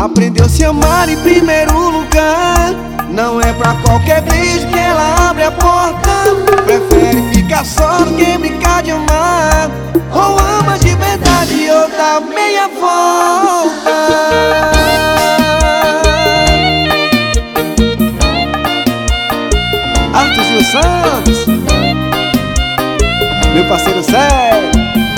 Aprendeu a se amar em primeiro lugar. Não é pra qualquer beijo que ela abre a porta. Prefere ficar só do que brincar de amar. Ou ama de verdade ou dá meia volta. Arthurzinho Santos, meu parceiro sério.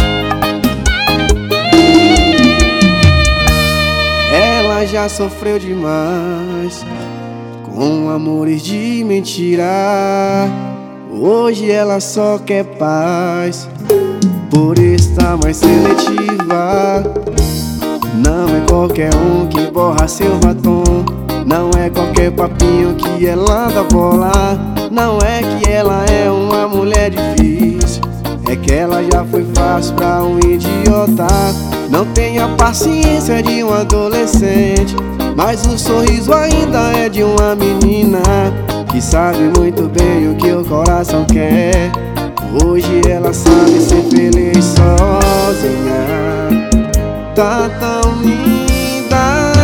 Ela já sofreu demais com amores de mentira. Hoje ela só quer paz, por estar mais seletiva. Não é qualquer um que borra seu batom. Não é qualquer papinho que ela dá bola. Não é que ela é uma mulher difícil, é que ela já foi fácil pra um idiota. Não tem a paciência de um adolescente, mas o sorriso ainda é de uma menina que sabe muito bem o que o coração quer. Hoje ela sabe ser feliz sozinha. Tá tão linda.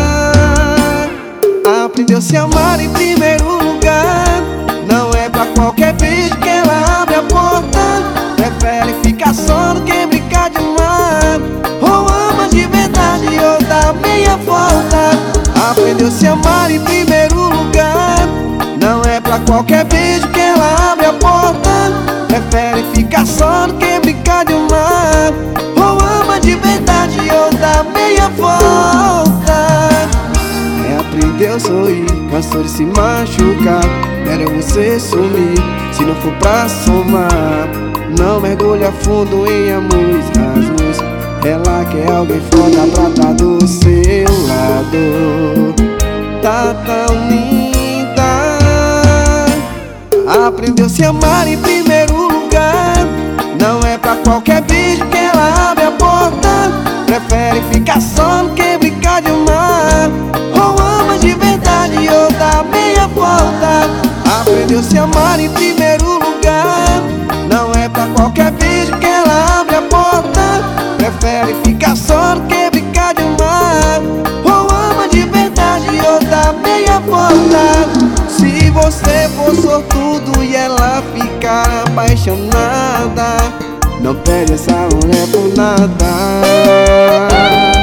Aprendeu a se amar em primeiro lugar. Não é pra qualquer beijo que ela abre a porta. Prefere ficar só do que brincar de amar. Ou ama de verdade ou dá meia volta. Aprendeu a se amar em primeiro lugar. Não é pra qualquer beijo que ela abre a porta. Prefere ficar só do que brincar de amar. Ou ama de verdade ou dá meia volta. Aprendeu a sorrir, cansou de se machucar. Melhor você sumir, se não for pra somar. Não mergulha fundo em amores rasos. Ela quer alguém foda pra tá do seu lado. Tá tão linda. Aprendeu a se amar em primeiro lugar. Não é pra qualquer beijo que ela abre a porta. Prefere ficar só do que brincar de amar. Ou ama de verdade ou dá meia volta. Aprendeu a se amar em primeiro lugar. Não é pra qualquer beijo que ela abre a porta. Prefere ficar só do que brincar de amar. Ou ama de verdade ou dá meia volta. Se você for sortudo e ela ficar apaixonada, não perde essa mulher por nada.